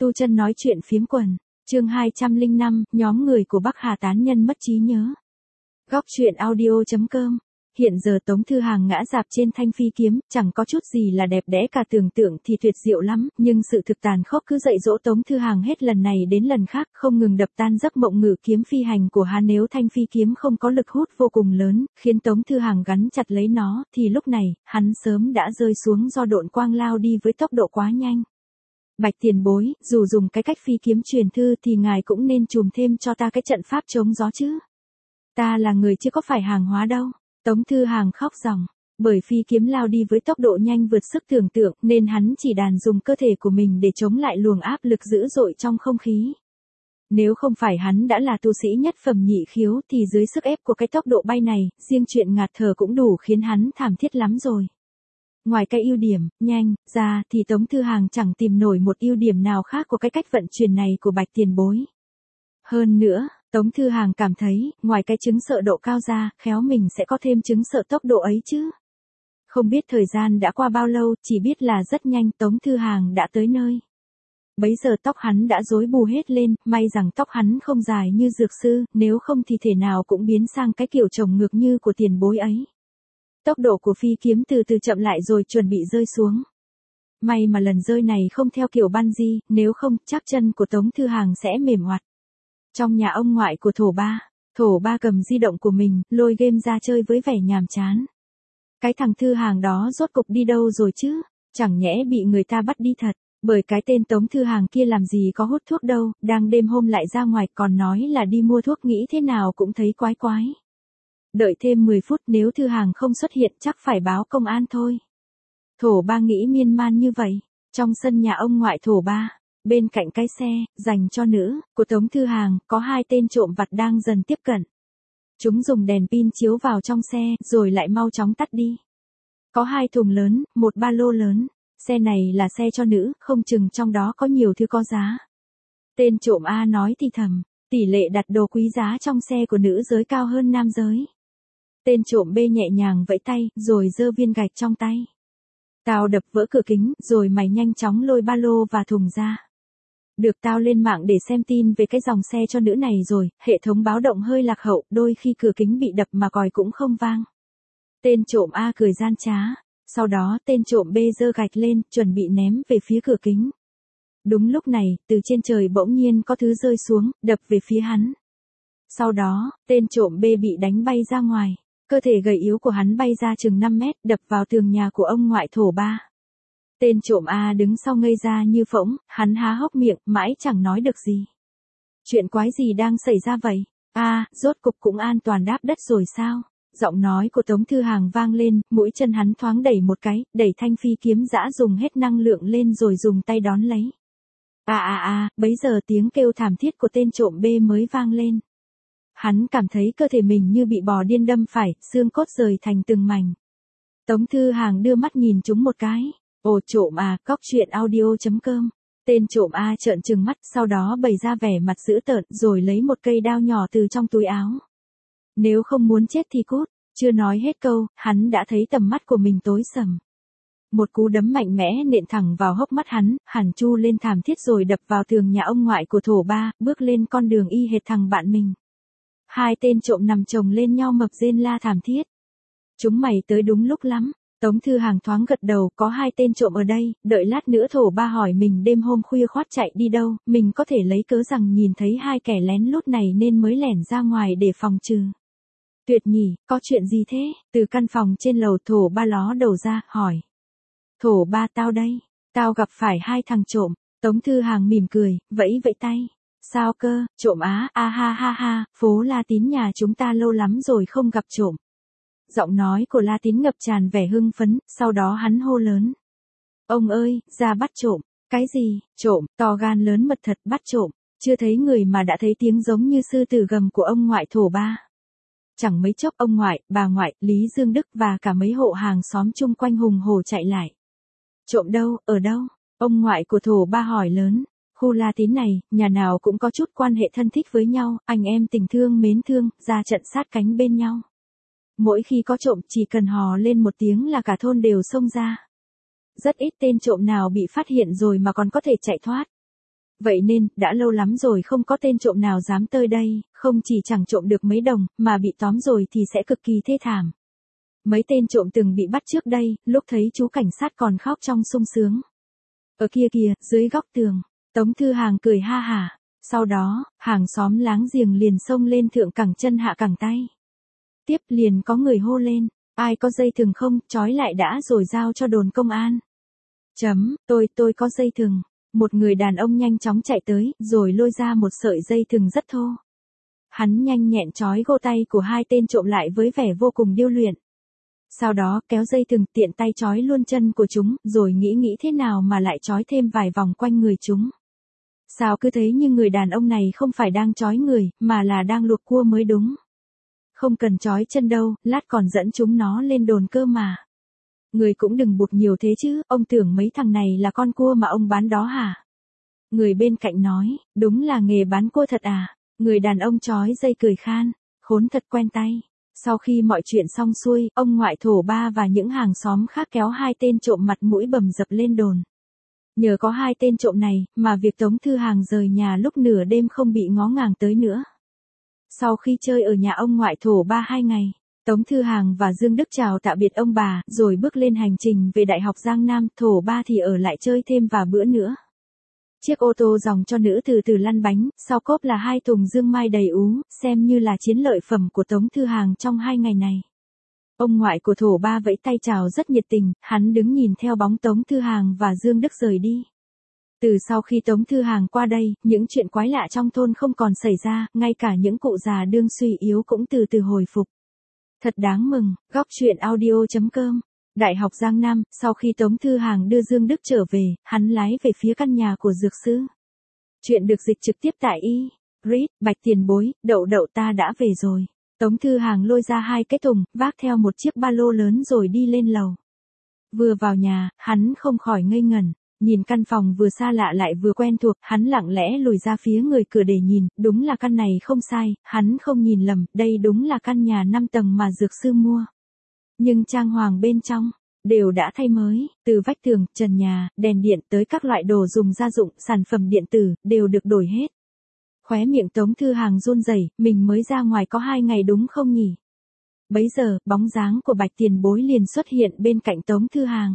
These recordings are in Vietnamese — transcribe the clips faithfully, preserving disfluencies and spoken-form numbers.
Tu chân nói chuyện phiếm quần, chương hai trăm lẻ năm, nhóm người của Bắc Hà tán nhân mất trí nhớ. Góc truyện audio.com. Hiện giờ Tống Thư Hàng ngã rạp trên thanh phi kiếm, chẳng có chút gì là đẹp đẽ cả, tưởng tượng thì tuyệt diệu lắm, nhưng sự thực tàn khốc cứ dạy dỗ Tống Thư Hàng hết lần này đến lần khác, không ngừng đập tan giấc mộng ngự kiếm phi hành của hắn. Nếu thanh phi kiếm không có lực hút vô cùng lớn, khiến Tống Thư Hàng gắn chặt lấy nó, thì lúc này, hắn sớm đã rơi xuống do độn quang lao đi với tốc độ quá nhanh. Bạch tiền bối, dù dùng cái cách phi kiếm truyền thư thì ngài cũng nên chùm thêm cho ta cái trận pháp chống gió chứ. Ta là người chứ có phải hàng hóa đâu. Tống Thư Hàng khóc ròng, bởi phi kiếm lao đi với tốc độ nhanh vượt sức tưởng tượng nên hắn chỉ đành dùng cơ thể của mình để chống lại luồng áp lực dữ dội trong không khí. Nếu không phải hắn đã là tu sĩ nhất phẩm nhị khiếu thì dưới sức ép của cái tốc độ bay này, riêng chuyện ngạt thở cũng đủ khiến hắn thảm thiết lắm rồi. Ngoài cái ưu điểm, nhanh, ra thì Tống Thư Hàng chẳng tìm nổi một ưu điểm nào khác của cái cách vận chuyển này của Bạch tiền bối. Hơn nữa, Tống Thư Hàng cảm thấy, ngoài cái chứng sợ độ cao ra, khéo mình sẽ có thêm chứng sợ tốc độ ấy chứ. Không biết thời gian đã qua bao lâu, chỉ biết là rất nhanh Tống Thư Hàng đã tới nơi. Bấy giờ tóc hắn đã rối bù hết lên, may rằng tóc hắn không dài như dược sư, nếu không thì thể nào cũng biến sang cái kiểu trồng ngược như của tiền bối ấy. Tốc độ của phi kiếm từ từ chậm lại rồi chuẩn bị rơi xuống. May mà lần rơi này không theo kiểu bungee, nếu không chắc chân của Tống Thư Hàng sẽ mềm oặt. Trong nhà ông ngoại của Thổ Ba, Thổ Ba cầm di động của mình, lôi game ra chơi với vẻ nhàm chán. Cái thằng Thư Hàng đó rốt cục đi đâu rồi chứ, chẳng nhẽ bị người ta bắt đi thật, bởi cái tên Tống Thư Hàng kia làm gì có hút thuốc đâu, đang đêm hôm lại ra ngoài còn nói là đi mua thuốc, nghĩ thế nào cũng thấy quái quái. Đợi thêm mười phút, nếu Thư Hàng không xuất hiện chắc phải báo công an thôi. Thổ Ba nghĩ miên man như vậy, trong sân nhà ông ngoại Thổ Ba. Bên cạnh cái xe, dành cho nữ, của Tống Thư Hàng, có hai tên trộm vặt đang dần tiếp cận. Chúng dùng đèn pin chiếu vào trong xe, rồi lại mau chóng tắt đi. Có hai thùng lớn, một ba lô lớn. Xe này là xe cho nữ, không chừng trong đó có nhiều thứ có giá. Tên trộm A nói thì thầm, tỷ lệ đặt đồ quý giá trong xe của nữ giới cao hơn nam giới. Tên trộm B nhẹ nhàng vẫy tay, rồi giơ viên gạch trong tay. Tao đập vỡ cửa kính, rồi mày nhanh chóng lôi ba lô và thùng ra. Được, tao lên mạng để xem tin về cái dòng xe cho nữ này rồi, hệ thống báo động hơi lạc hậu, đôi khi cửa kính bị đập mà còi cũng không vang. Tên trộm A cười gian trá, sau đó tên trộm B giơ gạch lên, chuẩn bị ném về phía cửa kính. Đúng lúc này, từ trên trời bỗng nhiên có thứ rơi xuống, đập về phía hắn. Sau đó, tên trộm B bị đánh bay ra ngoài, cơ thể gầy yếu của hắn bay ra chừng năm mét, đập vào tường nhà của ông ngoại Thổ Ba. Tên trộm A đứng sau ngây ra như phỗng, hắn há hốc miệng, mãi chẳng nói được gì. Chuyện quái gì đang xảy ra vậy? A, à, rốt cục cũng an toàn đáp đất rồi sao? Giọng nói của Tống Thư Hàng vang lên, mũi chân hắn thoáng đẩy một cái, đẩy thanh phi kiếm dã dùng hết năng lượng lên rồi dùng tay đón lấy. À à à, bấy giờ tiếng kêu thảm thiết của tên trộm B mới vang lên. Hắn cảm thấy cơ thể mình như bị bò điên đâm phải, xương cốt rời thành từng mảnh. Tống Thư Hàng đưa mắt nhìn chúng một cái. Ồ, trộm à, góc truyện audio.com. Tên trộm A trợn trừng mắt, sau đó bày ra vẻ mặt dữ tợn, rồi lấy một cây đao nhỏ từ trong túi áo. Nếu không muốn chết thì cút. Chưa nói hết câu, hắn đã thấy tầm mắt của mình tối sầm. Một cú đấm mạnh mẽ nện thẳng vào hốc mắt hắn, hắn chu lên thảm thiết rồi đập vào tường nhà ông ngoại của Thổ Ba, bước lên con đường y hệt thằng bạn mình. Hai tên trộm nằm chồng lên nhau mập rên la thảm thiết. Chúng mày tới đúng lúc lắm. Tống Thư Hàng thoáng gật đầu, có hai tên trộm ở đây, đợi lát nữa Thổ Ba hỏi mình đêm hôm khuya khoắt chạy đi đâu, mình có thể lấy cớ rằng nhìn thấy hai kẻ lén lút này nên mới lẻn ra ngoài để phòng trừ. Tuyệt nhỉ, có chuyện gì thế? Từ căn phòng trên lầu Thổ Ba ló đầu ra, hỏi. Thổ Ba, tao đây, tao gặp phải hai thằng trộm. Tống Thư Hàng mỉm cười, vẫy vẫy tay. Sao cơ, trộm á, a ha ha ha, phố La Tín nhà chúng ta lâu lắm rồi không gặp trộm. Giọng nói của La Tín ngập tràn vẻ hưng phấn, sau đó hắn hô lớn. Ông ơi, ra bắt trộm. Cái gì, trộm, to gan lớn mật thật, bắt trộm. Chưa thấy người mà đã thấy tiếng giống như sư tử gầm của ông ngoại Thổ Ba. Chẳng mấy chốc ông ngoại, bà ngoại, Lý Dương Đức và cả mấy hộ hàng xóm chung quanh hùng hổ chạy lại. Trộm đâu, ở đâu? Ông ngoại của Thổ Ba hỏi lớn. Khu La Tín này, nhà nào cũng có chút quan hệ thân thích với nhau, anh em tình thương mến thương, ra trận sát cánh bên nhau. Mỗi khi có trộm chỉ cần hò lên một tiếng là cả thôn đều xông ra. Rất ít tên trộm nào bị phát hiện rồi mà còn có thể chạy thoát. Vậy nên, đã lâu lắm rồi không có tên trộm nào dám tới đây, không chỉ chẳng trộm được mấy đồng, mà bị tóm rồi thì sẽ cực kỳ thê thảm. Mấy tên trộm từng bị bắt trước đây, lúc thấy chú cảnh sát còn khóc trong sung sướng. Ở kia kìa, dưới góc tường, Tống Thư Hàng cười ha hả. Sau đó, hàng xóm láng giềng liền xông lên thượng cẳng chân hạ cẳng tay. Tiếp liền có người hô lên, ai có dây thừng không, trói lại đã rồi giao cho đồn công an. Chấm, tôi, tôi có dây thừng. Một người đàn ông nhanh chóng chạy tới, rồi lôi ra một sợi dây thừng rất thô. Hắn nhanh nhẹn trói gô tay của hai tên trộm lại với vẻ vô cùng điêu luyện. Sau đó kéo dây thừng tiện tay trói luôn chân của chúng, rồi nghĩ nghĩ thế nào mà lại trói thêm vài vòng quanh người chúng. Sao cứ thấy như người đàn ông này không phải đang trói người, mà là đang luộc cua mới đúng. Không cần trói chân đâu, lát còn dẫn chúng nó lên đồn cơ mà. Người cũng đừng buộc nhiều thế chứ, ông tưởng mấy thằng này là con cua mà ông bán đó hả? Người bên cạnh nói, đúng là nghề bán cua thật à? Người đàn ông trói dây cười khan, khốn thật quen tay. Sau khi mọi chuyện xong xuôi, ông ngoại thổ ba và những hàng xóm khác kéo hai tên trộm mặt mũi bầm dập lên đồn. Nhờ có hai tên trộm này, mà việc Tống Thư Hàng rời nhà lúc nửa đêm không bị ngó ngàng tới nữa. Sau khi chơi ở nhà ông ngoại thổ ba hai ngày, Tống Thư Hàng và Dương Đức chào tạm biệt ông bà, rồi bước lên hành trình về Đại học Giang Nam, thổ ba thì ở lại chơi thêm vài bữa nữa. Chiếc ô tô dòng cho nữ từ từ lăn bánh, sau cốp là hai thùng dương mai đầy ú, xem như là chiến lợi phẩm của Tống Thư Hàng trong hai ngày này. Ông ngoại của thổ ba vẫy tay chào rất nhiệt tình, hắn đứng nhìn theo bóng Tống Thư Hàng và Dương Đức rời đi. Từ sau khi Tống Thư Hàng qua đây, những chuyện quái lạ trong thôn không còn xảy ra, ngay cả những cụ già đương suy yếu cũng từ từ hồi phục. Thật đáng mừng, góc truyện audio chấm com. Đại học Giang Nam, sau khi Tống Thư Hàng đưa Dương Đức trở về, hắn lái về phía căn nhà của dược sư. Chuyện được dịch trực tiếp tại y. Read, Bạch Tiền Bối, đậu đậu ta đã về rồi. Tống Thư Hàng lôi ra hai cái thùng, vác theo một chiếc ba lô lớn rồi đi lên lầu. Vừa vào nhà, hắn không khỏi ngây ngẩn. Nhìn căn phòng vừa xa lạ lại vừa quen thuộc, hắn lặng lẽ lùi ra phía người cửa để nhìn, đúng là căn này không sai, hắn không nhìn lầm, đây đúng là căn nhà năm tầng mà dược sư mua. Nhưng trang hoàng bên trong, đều đã thay mới, từ vách tường, trần nhà, đèn điện tới các loại đồ dùng gia dụng, sản phẩm điện tử, đều được đổi hết. Khóe miệng Tống Thư Hàng run rẩy, mình mới ra ngoài có hai ngày đúng không nhỉ? Bấy giờ, bóng dáng của Bạch Tiền Bối liền xuất hiện bên cạnh Tống Thư Hàng.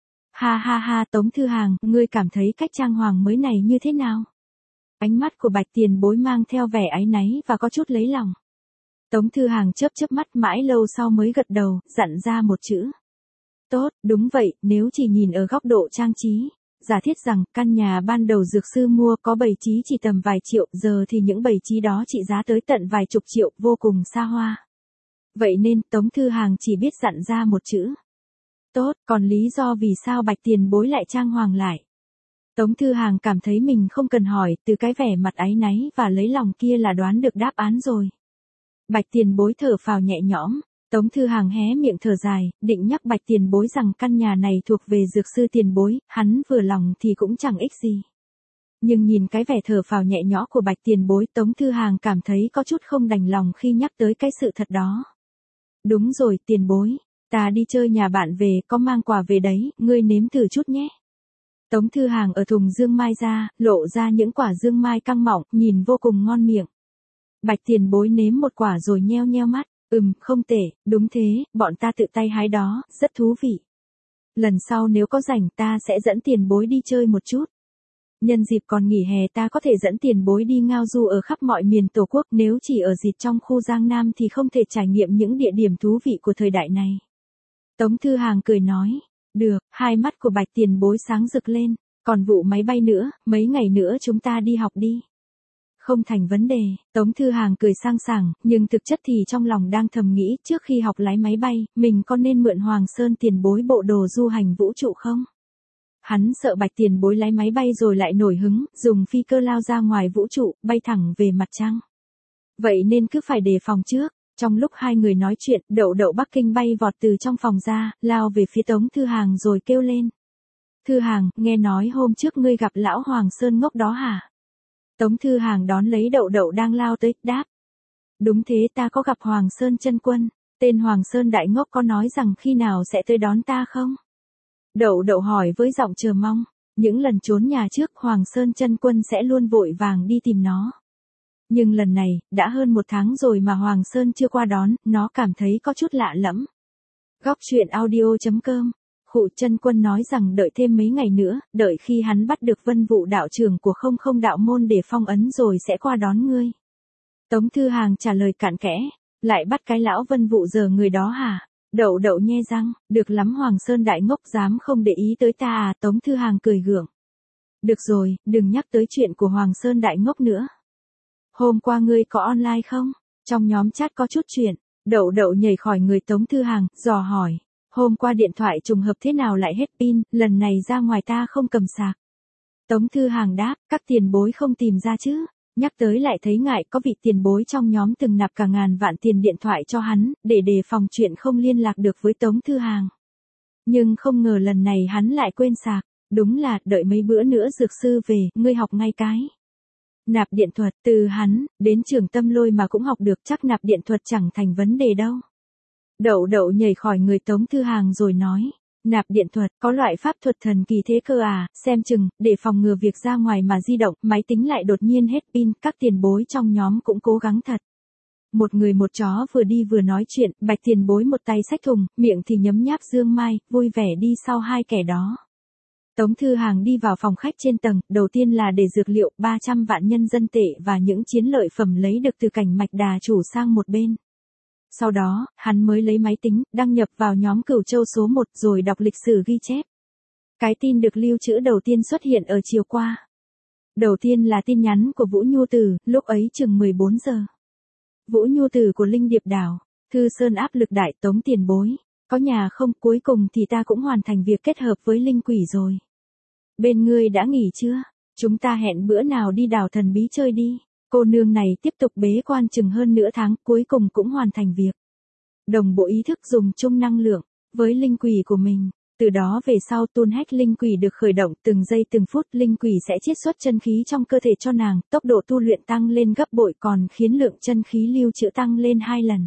Ha ha ha Tống Thư Hàng, ngươi cảm thấy cách trang hoàng mới này như thế nào? Ánh mắt của Bạch Tiền Bối mang theo vẻ áy náy và có chút lấy lòng. Tống Thư Hàng chớp chớp mắt mãi lâu sau mới gật đầu, dặn ra một chữ. Tốt, đúng vậy, nếu chỉ nhìn ở góc độ trang trí. Giả thiết rằng, căn nhà ban đầu dược sư mua có bày trí chỉ tầm vài triệu, giờ thì những bày trí đó trị giá tới tận vài chục triệu, vô cùng xa hoa. Vậy nên, Tống Thư Hàng chỉ biết dặn ra một chữ. Tốt, còn lý do vì sao Bạch Tiền Bối lại trang hoàng lại? Tống Thư Hàng cảm thấy mình không cần hỏi, từ cái vẻ mặt áy náy và lấy lòng kia là đoán được đáp án rồi. Bạch Tiền Bối thở phào nhẹ nhõm, Tống Thư Hàng hé miệng thở dài, định nhắc Bạch Tiền Bối rằng căn nhà này thuộc về dược sư Tiền Bối, hắn vừa lòng thì cũng chẳng ích gì. Nhưng nhìn cái vẻ thở phào nhẹ nhõm của Bạch Tiền Bối, Tống Thư Hàng cảm thấy có chút không đành lòng khi nhắc tới cái sự thật đó. Đúng rồi, Tiền Bối, ta đi chơi nhà bạn về, có mang quà về đấy, ngươi nếm thử chút nhé. Tống Thư Hàng ở thùng dương mai ra, lộ ra những quả dương mai căng mọng, nhìn vô cùng ngon miệng. Bạch Tiền Bối nếm một quả rồi nheo nheo mắt, ừm, không tệ, đúng thế, bọn ta tự tay hái đó, rất thú vị. Lần sau nếu có rảnh ta sẽ dẫn Tiền Bối đi chơi một chút. Nhân dịp còn nghỉ hè ta có thể dẫn Tiền Bối đi ngao du ở khắp mọi miền Tổ quốc, nếu chỉ ở dịp trong khu Giang Nam thì không thể trải nghiệm những địa điểm thú vị của thời đại này. Tống Thư Hàng cười nói, được, hai mắt của Bạch Tiền Bối sáng rực lên, còn vụ máy bay nữa, mấy ngày nữa chúng ta đi học đi. Không thành vấn đề, Tống Thư Hàng cười sang sảng, nhưng thực chất thì trong lòng đang thầm nghĩ trước khi học lái máy bay, mình có nên mượn Hoàng Sơn Tiền Bối bộ đồ du hành vũ trụ không? Hắn sợ Bạch Tiền Bối lái máy bay rồi lại nổi hứng, dùng phi cơ lao ra ngoài vũ trụ, bay thẳng về mặt trăng. Vậy nên cứ phải đề phòng trước. Trong lúc hai người nói chuyện, Đậu Đậu Bắc Kinh bay vọt từ trong phòng ra, lao về phía Tống Thư Hàng rồi kêu lên. Thư Hàng, nghe nói hôm trước ngươi gặp lão Hoàng Sơn ngốc đó hả? Tống Thư Hàng đón lấy Đậu Đậu đang lao tới, đáp. Đúng thế, ta có gặp Hoàng Sơn chân quân, tên Hoàng Sơn đại ngốc có nói rằng khi nào sẽ tới đón ta không? Đậu Đậu hỏi với giọng chờ mong. Những lần trốn nhà trước Hoàng Sơn Chân Quân sẽ luôn vội vàng đi tìm nó. Nhưng lần này, đã hơn một tháng rồi mà Hoàng Sơn chưa qua đón, nó cảm thấy có chút lạ lẫm. Góc truyện audio chấm com. Khụ Chân Quân nói rằng đợi thêm mấy ngày nữa, đợi khi hắn bắt được Vân Vụ đạo trưởng của không không đạo môn để phong ấn rồi sẽ qua đón ngươi. Tống Thư Hàng trả lời cặn kẽ, lại bắt cái lão Vân Vụ giờ người đó hả? Đậu đậu nhe răng, được lắm Hoàng Sơn đại ngốc dám không để ý tới ta à? Tống Thư Hàng cười gượng. Được rồi, đừng nhắc tới chuyện của Hoàng Sơn đại ngốc nữa. Hôm qua ngươi có online không? Trong nhóm chat có chút chuyện. Đậu đậu nhảy khỏi người Tống Thư Hàng, dò hỏi. Hôm qua điện thoại trùng hợp thế nào lại hết pin, lần này ra ngoài ta không cầm sạc. Tống Thư Hàng đáp, các tiền bối không tìm ra chứ. Nhắc tới lại thấy ngại, có vị tiền bối trong nhóm từng nạp cả ngàn vạn tiền điện thoại cho hắn, để đề phòng chuyện không liên lạc được với Tống Thư Hàng. Nhưng không ngờ lần này hắn lại quên sạc. Đúng là, đợi mấy bữa nữa dược sư về, ngươi học ngay cái. Nạp điện thuật, từ hắn, đến trường Tâm Lôi mà cũng học được, chắc nạp điện thuật chẳng thành vấn đề đâu. Đậu đậu nhảy khỏi người Tống Thư Hàng rồi nói, nạp điện thuật, có loại pháp thuật thần kỳ thế cơ à, xem chừng, để phòng ngừa việc ra ngoài mà di động, máy tính lại đột nhiên hết pin, các tiền bối trong nhóm cũng cố gắng thật. Một người một chó vừa đi vừa nói chuyện, Bạch tiền bối một tay xách thùng, miệng thì nhấm nháp dương mai, vui vẻ đi sau hai kẻ đó. Tống Thư Hàng đi vào phòng khách trên tầng, đầu tiên là để dược liệu ba trăm vạn nhân dân tệ và những chiến lợi phẩm lấy được từ cảnh mạch đà chủ sang một bên. Sau đó, hắn mới lấy máy tính, đăng nhập vào nhóm Cửu Châu số một rồi đọc lịch sử ghi chép. Cái tin được lưu trữ đầu tiên xuất hiện ở chiều qua. Đầu tiên là tin nhắn của Vũ Nhu Tử, lúc ấy chừng mười bốn giờ. Vũ Nhu Tử của Linh Điệp Đảo, Thư Sơn áp lực đại Tống tiền bối. Có nhà không, cuối cùng thì ta cũng hoàn thành việc kết hợp với linh quỷ rồi. Bên ngươi đã nghỉ chưa? Chúng ta hẹn bữa nào đi đảo Thần Bí chơi đi. Cô nương này tiếp tục bế quan chừng hơn nửa tháng, cuối cùng cũng hoàn thành việc. Đồng bộ ý thức dùng chung năng lượng, với linh quỷ của mình. Từ đó về sau tuôn hách linh quỷ được khởi động, từng giây từng phút linh quỷ sẽ chiết xuất chân khí trong cơ thể cho nàng, tốc độ tu luyện tăng lên gấp bội còn khiến lượng chân khí lưu trữ tăng lên hai lần.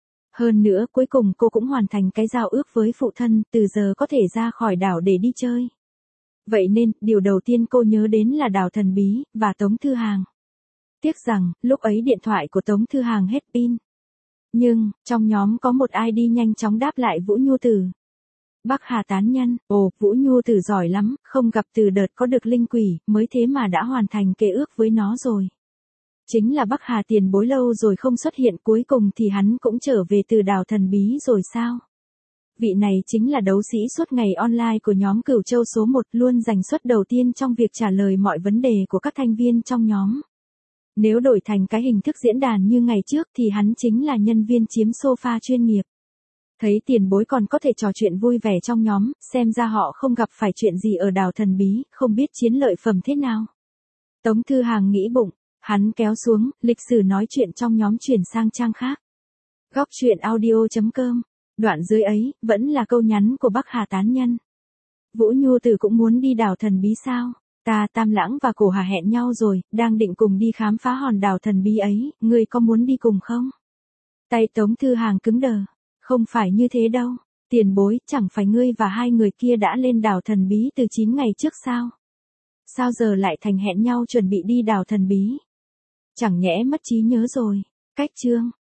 Hơn nữa cuối cùng cô cũng hoàn thành cái giao ước với phụ thân, từ giờ có thể ra khỏi đảo để đi chơi. Vậy nên, điều đầu tiên cô nhớ đến là đảo Thần Bí, và Tống Thư Hàng. Tiếc rằng, lúc ấy điện thoại của Tống Thư Hàng hết pin. Nhưng, trong nhóm có một i đê nhanh chóng đáp lại Vũ Nhu Tử. Bắc Hà tán nhân, ồ, Vũ Nhu Tử giỏi lắm, không gặp từ đợt có được linh quỷ, mới thế mà đã hoàn thành kê ước với nó rồi. Chính là Bắc Hà tiền bối lâu rồi không xuất hiện, cuối cùng thì hắn cũng trở về từ đảo Thần Bí rồi sao? Vị này chính là đấu sĩ suốt ngày online của nhóm Cửu Châu số một, luôn giành suất đầu tiên trong việc trả lời mọi vấn đề của các thành viên trong nhóm. Nếu đổi thành cái hình thức diễn đàn như ngày trước thì hắn chính là nhân viên chiếm sofa chuyên nghiệp. Thấy tiền bối còn có thể trò chuyện vui vẻ trong nhóm, xem ra họ không gặp phải chuyện gì ở đảo Thần Bí, không biết chiến lợi phẩm thế nào. Tống Thư Hàng nghĩ bụng, hắn kéo xuống, lịch sử nói chuyện trong nhóm chuyển sang trang khác. Góc truyện audio chấm com. Đoạn dưới ấy, vẫn là câu nhắn của Bắc Hà tán nhân. Vũ Nhu Tử cũng muốn đi đảo Thần Bí sao? Ta Tam Lãng và Cổ Hà hẹn nhau rồi, đang định cùng đi khám phá hòn đảo Thần Bí ấy, ngươi có muốn đi cùng không? Tay Tống Thư Hàng cứng đờ. Không phải như thế đâu. Tiền bối, chẳng phải ngươi và hai người kia đã lên đảo Thần Bí từ chín ngày trước sao? Sao giờ lại thành hẹn nhau chuẩn bị đi đảo Thần Bí? Chẳng nhẽ mất trí nhớ rồi. Cách chương.